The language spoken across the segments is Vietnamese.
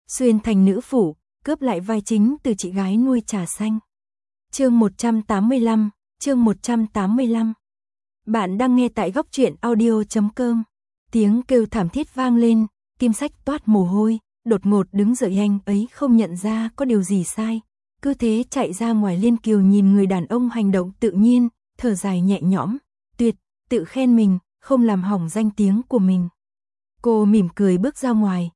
xuyên thành nữ phủ, cướp lại vai chính từ chị gái nuôi Trà Xanh. Chương 185, chương 185. Bạn đang nghe tại góc truyện audio.com. Tiếng kêu thảm thiết vang lên, Kim Sách toát mồ hôi, đột ngột đứng dậy, anh ấy không nhận ra có điều gì sai. Cứ thế chạy ra ngoài. Liên Kiều nhìn người đàn ông hành động tự nhiên, thở dài nhẹ nhõm, tuyệt, tự khen mình, không làm hỏng danh tiếng của mình. Cô mỉm cười bước ra ngoài,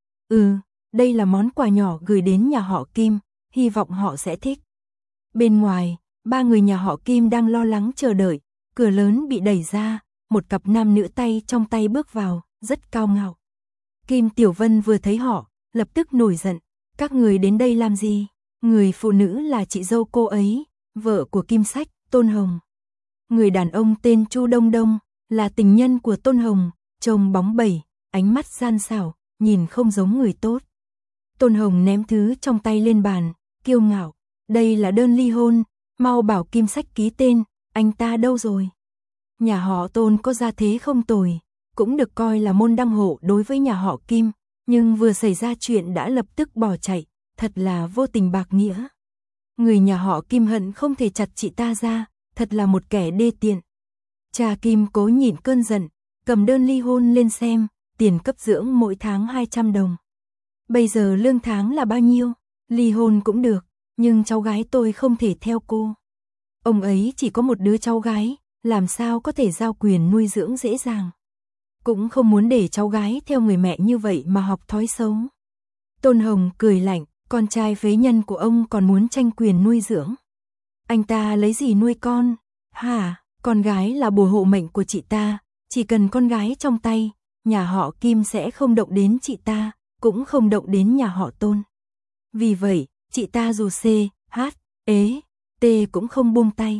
đây là món quà nhỏ gửi đến nhà họ Kim, hy vọng họ sẽ thích. Bên ngoài, ba người nhà họ Kim đang lo lắng chờ đợi, cửa lớn bị đẩy ra, một cặp nam nữ tay trong tay bước vào, rất cao ngạo. Kim Tiểu Vân vừa thấy họ, lập tức nổi giận, các người đến đây làm gì? Người phụ nữ là chị dâu cô ấy, vợ của Kim Sách, Tôn Hồng. Người đàn ông tên Chu Đông Đông, là tình nhân của Tôn Hồng, trông bóng bẩy, ánh mắt gian xảo, nhìn không giống người tốt. Tôn Hồng ném thứ trong tay lên bàn, kiêu ngạo, đây là đơn ly hôn, mau bảo Kim Sách ký tên, anh ta đâu rồi? Nhà họ Tôn có gia thế không tồi, cũng được coi là môn đăng hộ đối với nhà họ Kim, nhưng vừa xảy ra chuyện đã lập tức bỏ chạy, thật là vô tình bạc nghĩa. Người nhà họ Kim hận không thể chặt chị ta ra, thật là một kẻ đê tiện. Cha Kim cố nhịn cơn giận, cầm đơn ly hôn lên xem, tiền cấp dưỡng mỗi tháng 200 đồng. Bây giờ lương tháng là bao nhiêu? Ly hôn cũng được, nhưng cháu gái tôi không thể theo cô. Ông ấy chỉ có một đứa cháu gái, làm sao có thể giao quyền nuôi dưỡng dễ dàng. Cũng không muốn để cháu gái theo người mẹ như vậy mà học thói xấu. Tôn Hồng cười lạnh, con trai phế nhân của ông còn muốn tranh quyền nuôi dưỡng. Anh ta lấy gì nuôi con? Hả, con gái là bùa hộ mệnh của chị ta, chỉ cần con gái trong tay, nhà họ Kim sẽ không động đến chị ta, cũng không động đến nhà họ Tôn. Vì vậy, chị ta dù C, H, ế, T cũng không buông tay.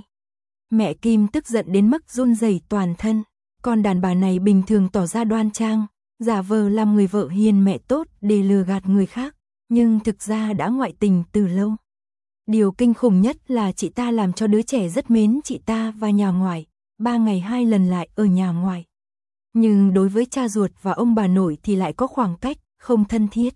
Mẹ Kim tức giận đến mức run rẩy toàn thân, con đàn bà này bình thường tỏ ra đoan trang, giả vờ làm người vợ hiền mẹ tốt để lừa gạt người khác, nhưng thực ra đã ngoại tình từ lâu. Điều kinh khủng nhất là chị ta làm cho đứa trẻ rất mến chị ta và nhà ngoại, 3 ngày 2 lần lại ở nhà ngoại. Nhưng đối với cha ruột và ông bà nội thì lại có khoảng cách, không thân thiết.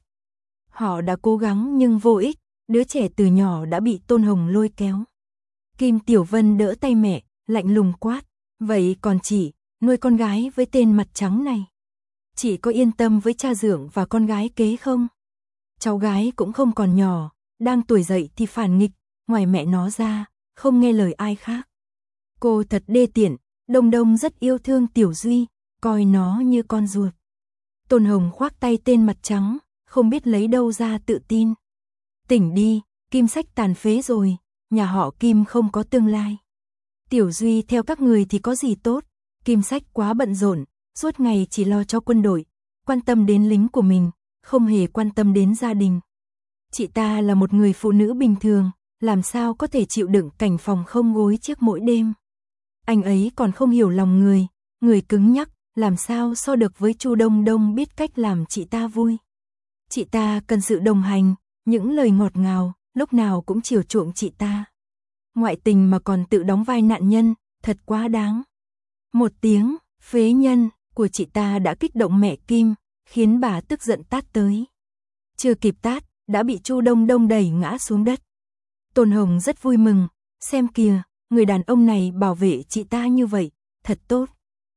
Họ đã cố gắng nhưng vô ích, đứa trẻ từ nhỏ đã bị Tôn Hồng lôi kéo. Kim Tiểu Vân đỡ tay mẹ, lạnh lùng quát, vậy còn chị, nuôi con gái với tên mặt trắng này. Chị có yên tâm với cha dượng và con gái kế không? Cháu gái cũng không còn nhỏ, đang tuổi dậy thì phản nghịch, ngoài mẹ nó ra, không nghe lời ai khác. Cô thật đê tiện, Đông Đông rất yêu thương Tiểu Duy, coi nó như con ruột. Tôn Hồng khoác tay tên mặt trắng, không biết lấy đâu ra tự tin. Tỉnh đi, Kim Sách tàn phế rồi, nhà họ Kim không có tương lai. Tiểu Duy theo các người thì có gì tốt, Kim Sách quá bận rộn, suốt ngày chỉ lo cho quân đội, quan tâm đến lính của mình, không hề quan tâm đến gia đình. Chị ta là một người phụ nữ bình thường, làm sao có thể chịu đựng cảnh phòng không gối chiếc mỗi đêm. Anh ấy còn không hiểu lòng người cứng nhắc, làm sao so được với Chu Đông Đông biết cách làm chị ta vui. Chị ta cần sự đồng hành, những lời ngọt ngào, lúc nào cũng chiều chuộng chị ta. Ngoại tình mà còn tự đóng vai nạn nhân, thật quá đáng. Một tiếng, phế nhân, của chị ta đã kích động mẹ Kim, khiến bà tức giận tát tới. Chưa kịp tát, đã bị Chu Đông Đông đẩy ngã xuống đất. Tôn Hồng rất vui mừng, xem kìa, người đàn ông này bảo vệ chị ta như vậy, thật tốt.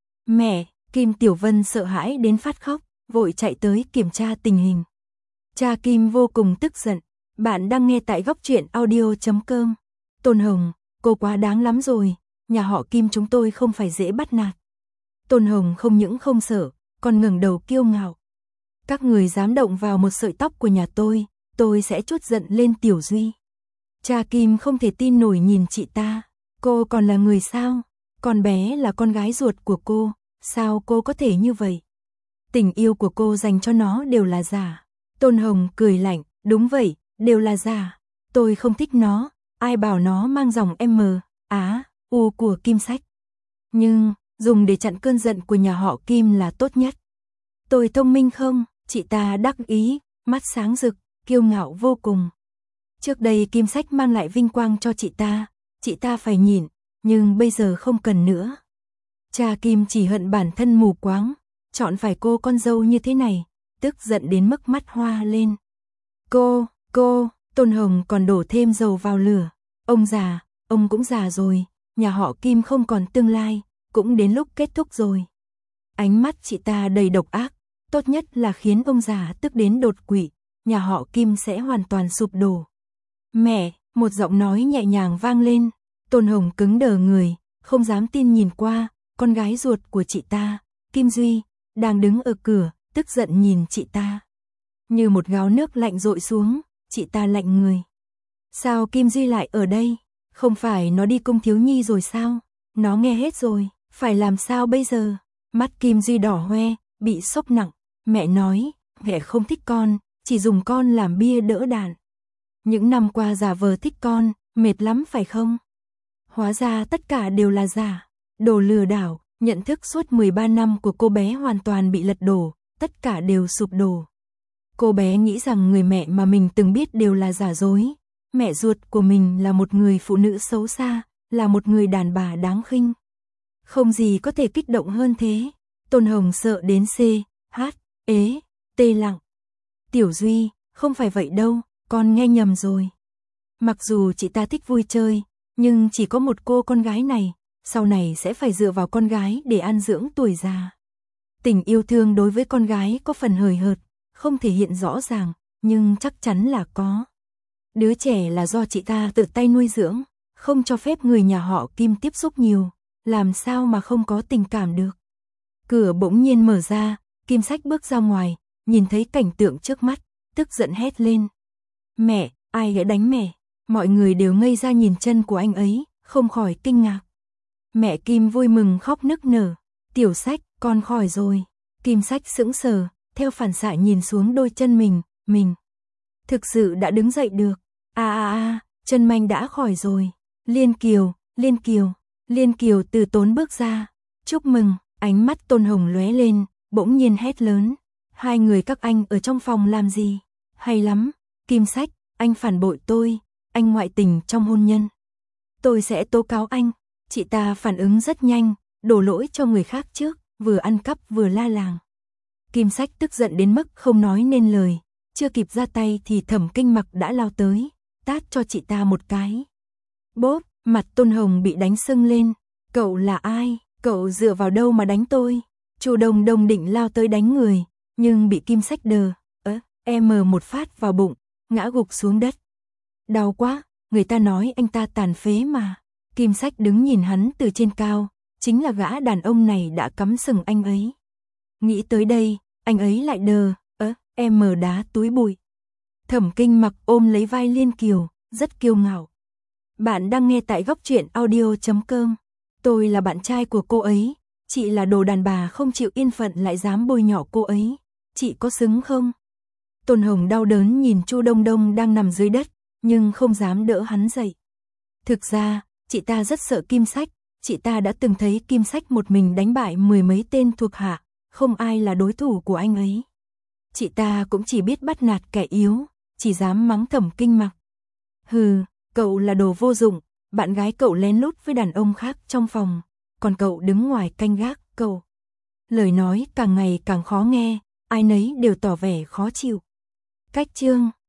Mẹ, Kim Tiểu Vân sợ hãi đến phát khóc, vội chạy tới kiểm tra tình hình. Cha Kim vô cùng tức giận, bạn đang nghe tại góc truyện audio.com. Tôn Hồng, cô quá đáng lắm rồi, nhà họ Kim chúng tôi không phải dễ bắt nạt. Tôn Hồng không những không sợ, còn ngẩng đầu kiêu ngạo. Các người dám động vào một sợi tóc của nhà tôi sẽ trút giận lên Tiểu Duy. Cha Kim không thể tin nổi nhìn chị ta, cô còn là người sao? Con bé là con gái ruột của cô, sao cô có thể như vậy? Tình yêu của cô dành cho nó đều là giả. Tôn Hồng cười lạnh, đúng vậy, đều là giả. Tôi không thích nó, ai bảo nó mang dòng M, Á, U của Kim Sách. Nhưng, dùng để chặn cơn giận của nhà họ Kim là tốt nhất. Tôi thông minh không? Chị ta đắc ý, mắt sáng rực, kiêu ngạo vô cùng. Trước đây Kim Sách mang lại vinh quang cho chị ta phải nhịn, nhưng bây giờ không cần nữa. Cha Kim chỉ hận bản thân mù quáng, chọn phải cô con dâu như thế này, tức giận đến mức mắt hoa lên. Cô, Tôn Hồng còn đổ thêm dầu vào lửa. Ông già, ông cũng già rồi, nhà họ Kim không còn tương lai, cũng đến lúc kết thúc rồi. Ánh mắt chị ta đầy độc ác, tốt nhất là khiến ông già tức đến đột quỵ, nhà họ Kim sẽ hoàn toàn sụp đổ. Mẹ, một giọng nói nhẹ nhàng vang lên, Tôn Hồng cứng đờ người, không dám tin nhìn qua, con gái ruột của chị ta, Kim Duy, đang đứng ở cửa, tức giận nhìn chị ta. Như một gáo nước lạnh dội xuống, chị ta lạnh người. Sao Kim Duy lại ở đây? Không phải nó đi cung thiếu nhi rồi sao? Nó nghe hết rồi, phải làm sao bây giờ? Mắt Kim Duy đỏ hoe, bị sốc nặng. Mẹ nói, mẹ không thích con, chỉ dùng con làm bia đỡ đạn. Những năm qua giả vờ thích con, mệt lắm phải không? Hóa ra tất cả đều là giả. Đồ lừa đảo, nhận thức suốt 13 năm của cô bé hoàn toàn bị lật đổ, tất cả đều sụp đổ. Cô bé nghĩ rằng người mẹ mà mình từng biết đều là giả dối. Mẹ ruột của mình là một người phụ nữ xấu xa, là một người đàn bà đáng khinh. Không gì có thể kích động hơn thế. Tôn Hồng sợ đến tê lặng. Tiểu Duy, không phải vậy đâu, con nghe nhầm rồi. Mặc dù chị ta thích vui chơi, nhưng chỉ có một cô con gái này, sau này sẽ phải dựa vào con gái để an dưỡng tuổi già. Tình yêu thương đối với con gái có phần hời hợt, không thể hiện rõ ràng, nhưng chắc chắn là có. Đứa trẻ là do chị ta tự tay nuôi dưỡng, không cho phép người nhà họ Kim tiếp xúc nhiều, làm sao mà không có tình cảm được. Cửa bỗng nhiên mở ra, Kim Sách bước ra ngoài, nhìn thấy cảnh tượng trước mắt, tức giận hét lên. Mẹ, ai đã đánh mẹ? Mọi người đều ngây ra nhìn chân của anh ấy, không khỏi kinh ngạc. Mẹ Kim vui mừng khóc nức nở. Tiểu Sách, con khỏi rồi. Kim Sách sững sờ, theo phản xạ nhìn xuống đôi chân mình. Thực sự đã đứng dậy được. Chân manh đã khỏi rồi. Liên Kiều từ tốn bước ra. Chúc mừng, ánh mắt Tôn Hồng lóe lên, bỗng nhiên hét lớn. Hai người các anh ở trong phòng làm gì? Hay lắm, Kim Sách, anh phản bội tôi, anh ngoại tình trong hôn nhân. Tôi sẽ tố cáo anh. Chị ta phản ứng rất nhanh, đổ lỗi cho người khác trước, vừa ăn cắp vừa la làng. Kim Sách tức giận đến mức không nói nên lời, chưa kịp ra tay thì Thẩm Kinh Mặc đã lao tới, tát cho chị ta một cái. Bốp, mặt Tôn Hồng bị đánh sưng lên. Cậu là ai? Cậu dựa vào đâu mà đánh tôi? Chu Đông Đông định lao tới đánh người, nhưng bị Kim Sách một phát vào bụng, ngã gục xuống đất. Đau quá, người ta nói anh ta tàn phế mà. Kim Sách đứng nhìn hắn từ trên cao, chính là gã đàn ông này đã cắm sừng anh ấy. Nghĩ tới đây, anh ấy lại đá túi bụi. Thẩm Kinh Mặc ôm lấy vai Liên Kiều, rất kiêu ngạo. Bạn đang nghe tại goctruyện.audio.com. Tôi là bạn trai của cô ấy, chị là đồ đàn bà không chịu yên phận lại dám bôi nhọ cô ấy. Chị có xứng không? Tôn Hồng đau đớn nhìn Chu Đông Đông đang nằm dưới đất, nhưng không dám đỡ hắn dậy. Thực ra, chị ta rất sợ Kim Sách, chị ta đã từng thấy Kim Sách một mình đánh bại 10 mấy tên thuộc hạ, không ai là đối thủ của anh ấy. Chị ta cũng chỉ biết bắt nạt kẻ yếu, chỉ dám mắng Thẩm Kinh Mặc. Hừ, cậu là đồ vô dụng, bạn gái cậu lén lút với đàn ông khác trong phòng, còn cậu đứng ngoài canh gác, cậu. Lời nói càng ngày càng khó nghe, ai nấy đều tỏ vẻ khó chịu. Cách chương